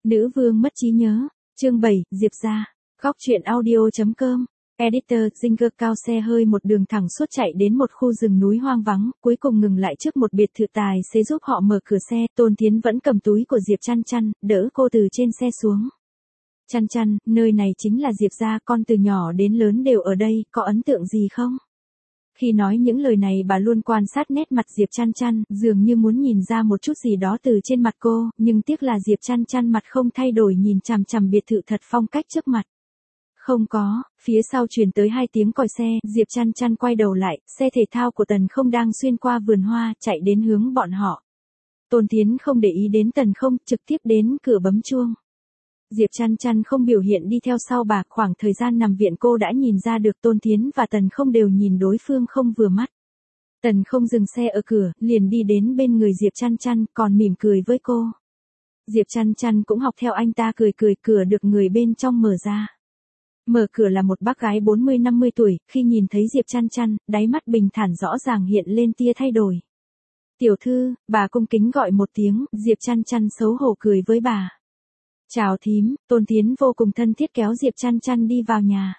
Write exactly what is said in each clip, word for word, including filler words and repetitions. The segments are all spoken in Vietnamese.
Nữ vương mất trí nhớ. Chương bảy, Diệp gia. Góc truyện audio chấm com. Editor, Ginger cao xe hơi một đường thẳng suốt chạy đến một khu rừng núi hoang vắng, cuối cùng ngừng lại trước một biệt thự tài xế giúp họ mở cửa xe. Tôn Thiến vẫn cầm túi của Diệp Chăn Chăn, đỡ cô từ trên xe xuống. Chăn Chăn, nơi này chính là Diệp gia, con từ nhỏ đến lớn đều ở đây, có ấn tượng gì không? Khi nói những lời này bà luôn quan sát nét mặt Diệp Chăn Chăn, dường như muốn nhìn ra một chút gì đó từ trên mặt cô, nhưng tiếc là Diệp Chăn Chăn mặt không thay đổi nhìn chằm chằm biệt thự thật phong cách trước mặt. Không có, phía sau truyền tới hai tiếng còi xe, Diệp Chăn Chăn quay đầu lại, xe thể thao của Tần Không đang xuyên qua vườn hoa, chạy đến hướng bọn họ. Tôn Thiến không để ý đến Tần Không, trực tiếp đến cửa bấm chuông. Diệp Chăn Chăn không biểu hiện đi theo sau bà, khoảng thời gian nằm viện cô đã nhìn ra được Tôn Thiến và Tần Không đều nhìn đối phương không vừa mắt. Tần Không dừng xe ở cửa, liền đi đến bên người Diệp Chăn Chăn, còn mỉm cười với cô. Diệp Chăn Chăn cũng học theo anh ta cười cười, cửa được người bên trong mở ra. Mở cửa là một bác gái bốn mươi năm mươi tuổi, khi nhìn thấy Diệp Chăn Chăn, đáy mắt bình thản rõ ràng hiện lên tia thay đổi. Tiểu thư, bà cung kính gọi một tiếng, Diệp Chăn Chăn xấu hổ cười với bà. Chào thím, Tôn Thiến vô cùng thân thiết kéo Diệp Chăn Chăn đi vào nhà.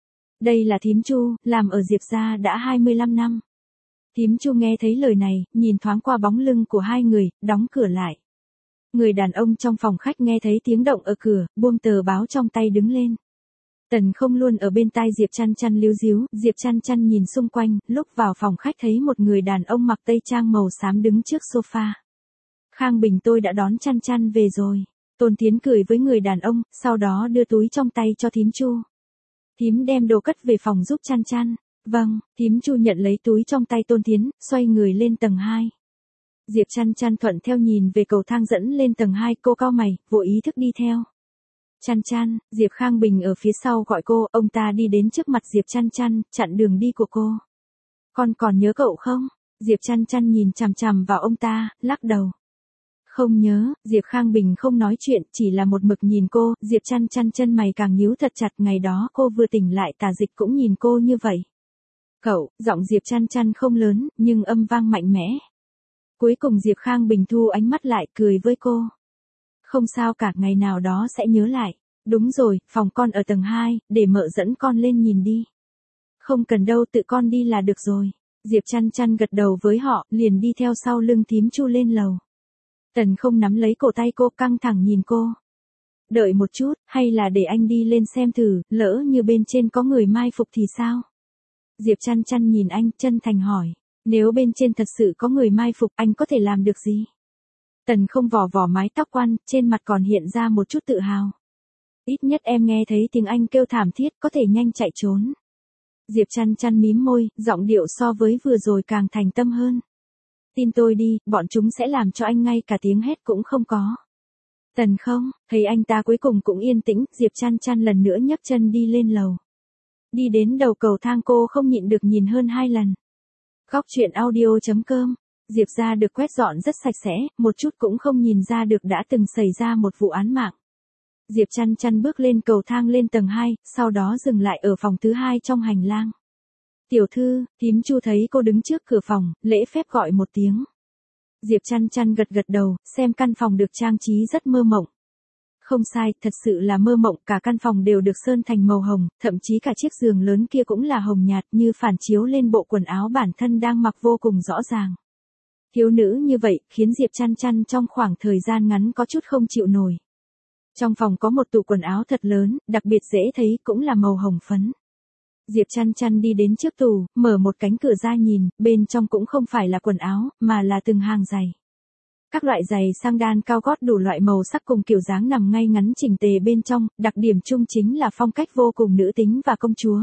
Đây là thím Chu, làm ở Diệp gia đã hai mươi lăm năm. Thím Chu nghe thấy lời này, nhìn thoáng qua bóng lưng của hai người, đóng cửa lại. Người đàn ông trong phòng khách nghe thấy tiếng động ở cửa, buông tờ báo trong tay đứng lên. Tần Không luôn ở bên tai Diệp Chăn Chăn líu díu, Diệp Chăn Chăn nhìn xung quanh, lúc vào phòng khách thấy một người đàn ông mặc tây trang màu xám đứng trước sofa. Khang Bình, tôi đã đón Chăn Chăn về rồi. Tôn Thiến cười với người đàn ông, sau đó đưa túi trong tay cho thím Chu. Thím đem đồ cất về phòng giúp Chăn Chăn. Vâng, thím Chu nhận lấy túi trong tay Tôn Thiến, xoay người lên tầng hai. Diệp Chăn Chăn thuận theo nhìn về cầu thang dẫn lên tầng hai, cô cau mày, vô ý thức đi theo. Chăn Chăn, Diệp Khang Bình ở phía sau gọi cô, ông ta đi đến trước mặt Diệp Chăn Chăn, chặn đường đi của cô. Con còn nhớ cậu không? Diệp Chăn Chăn nhìn chằm chằm vào ông ta, lắc đầu. Không nhớ, Diệp Khang Bình không nói chuyện, chỉ là một mực nhìn cô, Diệp Chăn Chăn chân mày càng nhíu thật chặt, ngày đó cô vừa tỉnh lại Tả Dịch cũng nhìn cô như vậy. Cậu, giọng Diệp Chăn Chăn không lớn, nhưng âm vang mạnh mẽ. Cuối cùng Diệp Khang Bình thu ánh mắt lại, cười với cô. Không sao cả, ngày nào đó sẽ nhớ lại. Đúng rồi, phòng con ở tầng hai, để mợ dẫn con lên nhìn đi. Không cần đâu, tự con đi là được rồi. Diệp Chăn Chăn gật đầu với họ, liền đi theo sau lưng thím Chu lên lầu. Tần Không nắm lấy cổ tay cô, căng thẳng nhìn cô. Đợi một chút, hay là để anh đi lên xem thử, lỡ như bên trên có người mai phục thì sao? Diệp Chăn Chăn nhìn anh, chân thành hỏi. Nếu bên trên thật sự có người mai phục, anh có thể làm được gì? Tần Không vò vò mái tóc quăn, trên mặt còn hiện ra một chút tự hào. Ít nhất em nghe thấy tiếng anh kêu thảm thiết, có thể nhanh chạy trốn. Diệp Chăn Chăn mím môi, giọng điệu so với vừa rồi càng thành tâm hơn. Tin tôi đi, bọn chúng sẽ làm cho anh ngay cả tiếng hét cũng không có. Tần Không, thấy anh ta cuối cùng cũng yên tĩnh, Diệp Chăn Chăn lần nữa nhấc chân đi lên lầu. Đi đến đầu cầu thang cô không nhịn được nhìn hơn hai lần. Góc truyện audio chấm com. Diệp gia được quét dọn rất sạch sẽ, một chút cũng không nhìn ra được đã từng xảy ra một vụ án mạng. Diệp Chăn Chăn bước lên cầu thang lên tầng hai, sau đó dừng lại ở phòng thứ hai trong hành lang. Tiểu thư, thím Chu thấy cô đứng trước cửa phòng, lễ phép gọi một tiếng. Diệp Chăn Chăn gật gật đầu, xem căn phòng được trang trí rất mơ mộng. Không sai, thật sự là mơ mộng, cả căn phòng đều được sơn thành màu hồng, thậm chí cả chiếc giường lớn kia cũng là hồng nhạt, như phản chiếu lên bộ quần áo bản thân đang mặc vô cùng rõ ràng. Thiếu nữ như vậy, khiến Diệp Chăn Chăn trong khoảng thời gian ngắn có chút không chịu nổi. Trong phòng có một tủ quần áo thật lớn, đặc biệt dễ thấy, cũng là màu hồng phấn. Diệp Chăn Chăn đi đến trước tủ, mở một cánh cửa ra nhìn, bên trong cũng không phải là quần áo, mà là từng hàng giày. Các loại giày sang đan cao gót đủ loại màu sắc cùng kiểu dáng nằm ngay ngắn chỉnh tề bên trong, đặc điểm chung chính là phong cách vô cùng nữ tính và công chúa.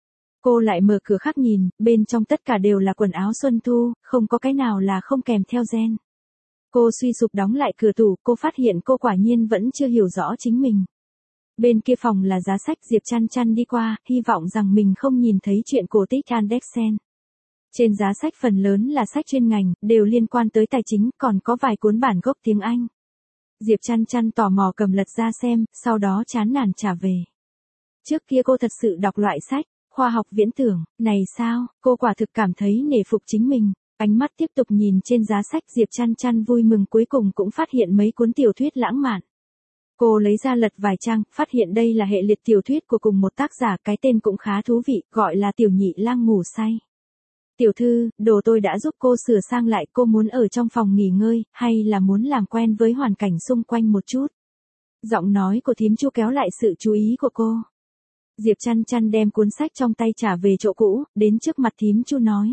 Cô lại mở cửa khác nhìn, bên trong tất cả đều là quần áo xuân thu, không có cái nào là không kèm theo gen. Cô suy sụp đóng lại cửa tủ, cô phát hiện cô quả nhiên vẫn chưa hiểu rõ chính mình. Bên kia phòng là giá sách, Diệp Chăn Chăn đi qua, hy vọng rằng mình không nhìn thấy chuyện cổ tích Andersen. Trên giá sách phần lớn là sách chuyên ngành, đều liên quan tới tài chính, còn có vài cuốn bản gốc tiếng Anh. Diệp Chăn Chăn tò mò cầm lật ra xem, sau đó chán nản trả về. Trước kia cô thật sự đọc loại sách khoa học viễn tưởng này sao? Cô quả thực cảm thấy nể phục chính mình. Ánh mắt tiếp tục nhìn trên giá sách, Diệp Chăn Chăn vui mừng cuối cùng cũng phát hiện mấy cuốn tiểu thuyết lãng mạn. Cô lấy ra lật vài trang, phát hiện đây là hệ liệt tiểu thuyết của cùng một tác giả, cái tên cũng khá thú vị, gọi là Tiểu Nhị Lang Ngủ Say. Tiểu thư, đồ tôi đã giúp cô sửa sang lại, cô muốn ở trong phòng nghỉ ngơi, hay là muốn làm quen với hoàn cảnh xung quanh một chút? Giọng nói của thím Chu kéo lại sự chú ý của cô. Diệp Chăn Chăn đem cuốn sách trong tay trả về chỗ cũ, đến trước mặt thím Chu nói.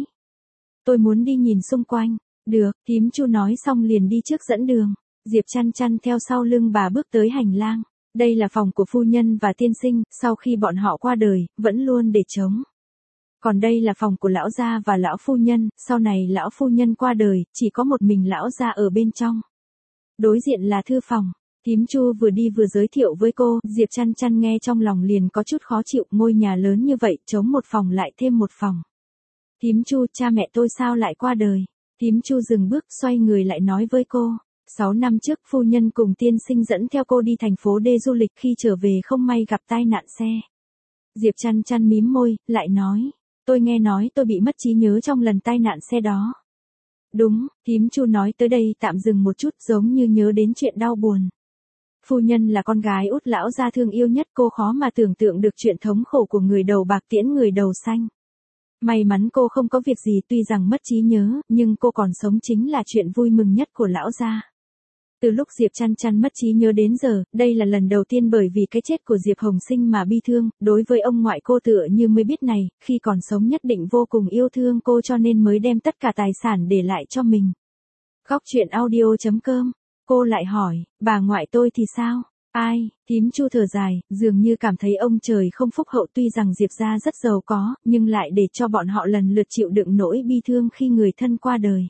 Tôi muốn đi nhìn xung quanh. Được, thím Chu nói xong liền đi trước dẫn đường. Diệp Chăn Chăn theo sau lưng bà bước tới hành lang. Đây là phòng của phu nhân và tiên sinh, sau khi bọn họ qua đời, vẫn luôn để trống. Còn đây là phòng của lão gia và lão phu nhân, sau này lão phu nhân qua đời, chỉ có một mình lão gia ở bên trong. Đối diện là thư phòng. Thím Chu vừa đi vừa giới thiệu với cô, Diệp Chăn Chăn nghe trong lòng liền có chút khó chịu, ngôi nhà lớn như vậy, trống một phòng lại thêm một phòng. Thím Chu, cha mẹ tôi sao lại qua đời? Thím Chu dừng bước, xoay người lại nói với cô. Sáu năm trước, phu nhân cùng tiên sinh dẫn theo cô đi thành phố D du lịch, khi trở về không may gặp tai nạn xe. Diệp Chăn Chăn mím môi, lại nói. Tôi nghe nói tôi bị mất trí nhớ trong lần tai nạn xe đó. Đúng, thím Chu nói tới đây tạm dừng một chút, giống như nhớ đến chuyện đau buồn. Phu nhân là con gái út lão gia thương yêu nhất, cô khó mà tưởng tượng được chuyện thống khổ của người đầu bạc tiễn người đầu xanh. May mắn cô không có việc gì, tuy rằng mất trí nhớ, nhưng cô còn sống chính là chuyện vui mừng nhất của lão gia. Từ lúc Diệp Chăn Chăn mất trí nhớ đến giờ, đây là lần đầu tiên bởi vì cái chết của Diệp Hồng Sinh mà bi thương, đối với ông ngoại cô tựa như mới biết này, khi còn sống nhất định vô cùng yêu thương cô cho nên mới đem tất cả tài sản để lại cho mình. Góc truyện audio chấm com, cô lại hỏi, bà ngoại tôi thì sao? Ai? Thím Chu thở dài, dường như cảm thấy ông trời không phúc hậu, tuy rằng Diệp gia rất giàu có, nhưng lại để cho bọn họ lần lượt chịu đựng nỗi bi thương khi người thân qua đời.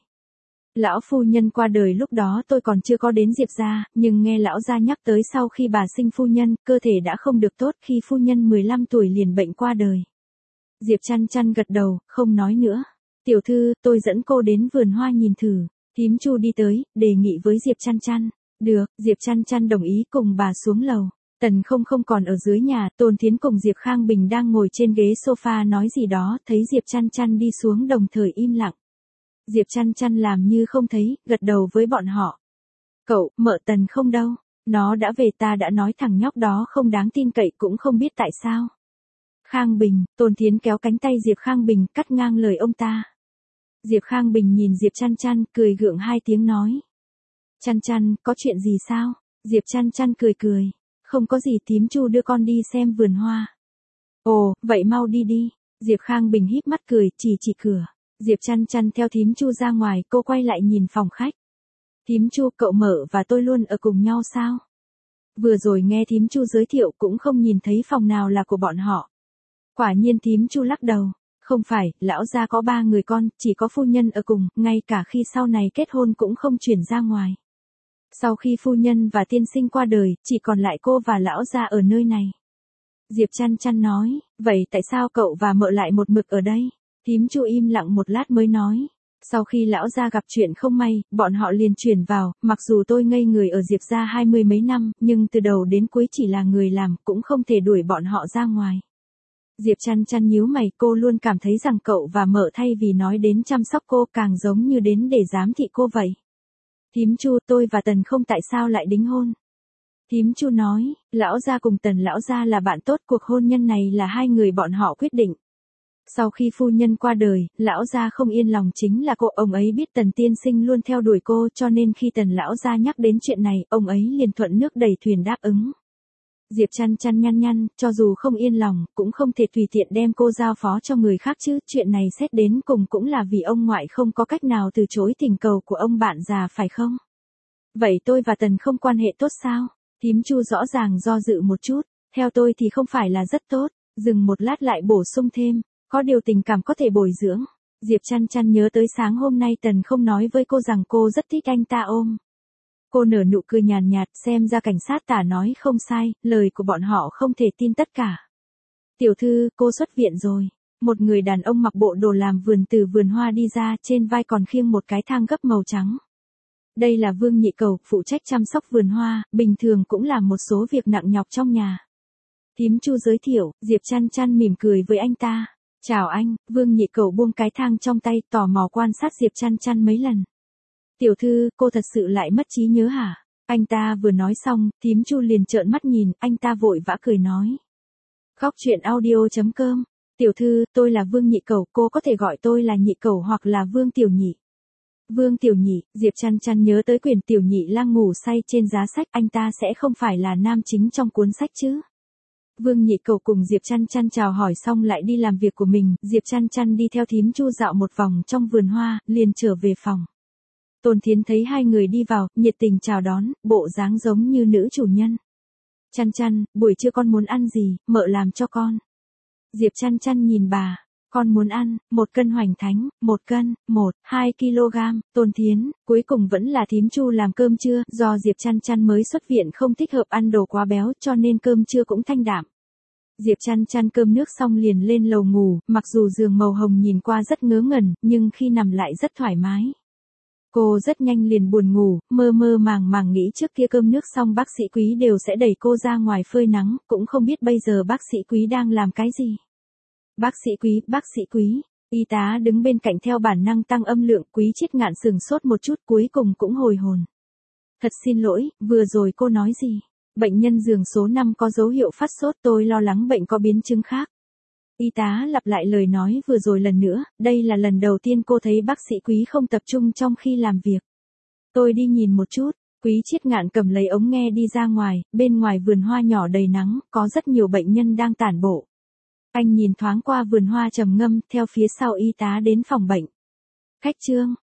Lão phu nhân qua đời lúc đó tôi còn chưa có đến Diệp gia, nhưng nghe lão gia nhắc tới sau khi bà sinh phu nhân, cơ thể đã không được tốt, khi phu nhân mười lăm tuổi liền bệnh qua đời. Diệp Chăn Chăn gật đầu, không nói nữa. Tiểu thư, tôi dẫn cô đến vườn hoa nhìn thử. Thím Chu đi tới, đề nghị với Diệp Chăn Chăn. Được, Diệp Chăn Chăn đồng ý cùng bà xuống lầu. Tần không không còn ở dưới nhà, Tôn Thiến cùng Diệp Khang Bình đang ngồi trên ghế sofa nói gì đó, thấy Diệp Chăn Chăn đi xuống đồng thời im lặng. Diệp Chăn Chăn làm như không thấy, gật đầu với bọn họ. Cậu, mợ Tần không đâu, nó đã về, ta đã nói thằng nhóc đó không đáng tin cậy, cũng không biết tại sao. Khang Bình, Tôn Thiến kéo cánh tay Diệp Khang Bình, cắt ngang lời ông ta. Diệp Khang Bình nhìn Diệp Chăn Chăn, cười gượng hai tiếng nói. Chăn Chăn, có chuyện gì sao? Diệp Chăn Chăn cười cười. Không có gì, thím Chu đưa con đi xem vườn hoa. Ồ, vậy mau đi đi. Diệp Khang Bình híp mắt cười, chỉ chỉ cửa. Diệp Chăn Chăn theo thím Chu ra ngoài, cô quay lại nhìn phòng khách. Thím Chu, cậu mợ và tôi luôn ở cùng nhau sao? Vừa rồi nghe thím Chu giới thiệu cũng không nhìn thấy phòng nào là của bọn họ. Quả nhiên thím Chu lắc đầu. Không phải, lão gia có ba người con, chỉ có phu nhân ở cùng, ngay cả khi sau này kết hôn cũng không chuyển ra ngoài. Sau khi phu nhân và tiên sinh qua đời, chỉ còn lại cô và lão gia ở nơi này. Diệp Chăn Chăn nói, vậy tại sao cậu và mợ lại một mực ở đây? Thím Chu im lặng một lát mới nói. Sau khi lão gia gặp chuyện không may, bọn họ liền chuyển vào, mặc dù tôi ngây người ở Diệp gia hai mươi mấy năm, nhưng từ đầu đến cuối chỉ là người làm, cũng không thể đuổi bọn họ ra ngoài. Diệp Chăn Chăn nhíu mày, cô luôn cảm thấy rằng cậu và mợ thay vì nói đến chăm sóc cô càng giống như đến để giám thị cô vậy. Thím Chu, tôi và Tần không tại sao lại đính hôn? Thím Chu nói, lão gia cùng Tần lão gia là bạn tốt, cuộc hôn nhân này là hai người bọn họ quyết định. Sau khi phu nhân qua đời, lão gia không yên lòng chính là cô, ông ấy biết Tần tiên sinh luôn theo đuổi cô cho nên khi Tần lão gia nhắc đến chuyện này, ông ấy liền thuận nước đẩy thuyền đáp ứng. Diệp Chăn Chăn nhăn nhăn, cho dù không yên lòng, cũng không thể tùy tiện đem cô giao phó cho người khác chứ, chuyện này xét đến cùng cũng là vì ông ngoại không có cách nào từ chối thỉnh cầu của ông bạn già phải không? Vậy tôi và Tần không quan hệ tốt sao? Thím Chu rõ ràng do dự một chút, theo tôi thì không phải là rất tốt, dừng một lát lại bổ sung thêm, có điều tình cảm có thể bồi dưỡng. Diệp Chăn Chăn nhớ tới sáng hôm nay Tần không nói với cô rằng cô rất thích anh ta ôm. Cô nở nụ cười nhàn nhạt, xem ra cảnh sát tả nói không sai, lời của bọn họ không thể tin tất cả. Tiểu thư, cô xuất viện rồi. Một người đàn ông mặc bộ đồ làm vườn từ vườn hoa đi ra, trên vai còn khiêng một cái thang gấp màu trắng. Đây là Vương Nhị Cầu, phụ trách chăm sóc vườn hoa, bình thường cũng làm một số việc nặng nhọc trong nhà. Thím Chu giới thiệu, Diệp Chăn Chăn mỉm cười với anh ta. Chào anh, Vương Nhị Cầu buông cái thang trong tay, tò mò quan sát Diệp Chăn Chăn mấy lần. Tiểu thư, cô thật sự lại mất trí nhớ hả? Anh ta vừa nói xong, thím Chu liền trợn mắt nhìn, anh ta vội vã cười nói. Khóc chuyện audio chấm com. Tiểu thư, tôi là Vương Nhị Cẩu, cô có thể gọi tôi là Nhị Cẩu hoặc là Vương Tiểu Nhị. Vương Tiểu Nhị, Diệp Chăn Chăn nhớ tới quyển Tiểu Nhị lang ngủ say trên giá sách, anh ta sẽ không phải là nam chính trong cuốn sách chứ. Vương Nhị Cẩu cùng Diệp Chăn Chăn chào hỏi xong lại đi làm việc của mình, Diệp Chăn Chăn đi theo thím Chu dạo một vòng trong vườn hoa, liền trở về phòng. Tôn Thiến thấy hai người đi vào, nhiệt tình chào đón, bộ dáng giống như nữ chủ nhân. Chăn Chăn, buổi trưa con muốn ăn gì, mợ làm cho con. Diệp Chăn Chăn nhìn bà, con muốn ăn, một cân hoành thánh, một cân, một, hai kg, Tôn Thiến, cuối cùng vẫn là thím Chu làm cơm trưa, do Diệp Chăn Chăn mới xuất viện không thích hợp ăn đồ quá béo cho nên cơm trưa cũng thanh đạm. Diệp Chăn Chăn cơm nước xong liền lên lầu ngủ, mặc dù giường màu hồng nhìn qua rất ngớ ngẩn, nhưng khi nằm lại rất thoải mái. Cô rất nhanh liền buồn ngủ, mơ mơ màng màng nghĩ trước kia cơm nước xong bác sĩ Quý đều sẽ đẩy cô ra ngoài phơi nắng, cũng không biết bây giờ bác sĩ Quý đang làm cái gì. Bác sĩ Quý, bác sĩ Quý, y tá đứng bên cạnh theo bản năng tăng âm lượng, Quý Chiết Ngạn sừng sốt một chút cuối cùng cũng hồi hồn. Thật xin lỗi, vừa rồi cô nói gì? Bệnh nhân giường số năm có dấu hiệu phát sốt, tôi lo lắng bệnh có biến chứng khác. Y tá lặp lại lời nói vừa rồi lần nữa, đây là lần đầu tiên cô thấy bác sĩ Quý không tập trung trong khi làm việc. Tôi đi nhìn một chút, Quý Chiết Ngạn cầm lấy ống nghe đi ra ngoài, bên ngoài vườn hoa nhỏ đầy nắng, có rất nhiều bệnh nhân đang tản bộ. Anh nhìn thoáng qua vườn hoa trầm ngâm, theo phía sau y tá đến phòng bệnh. Khách Trương,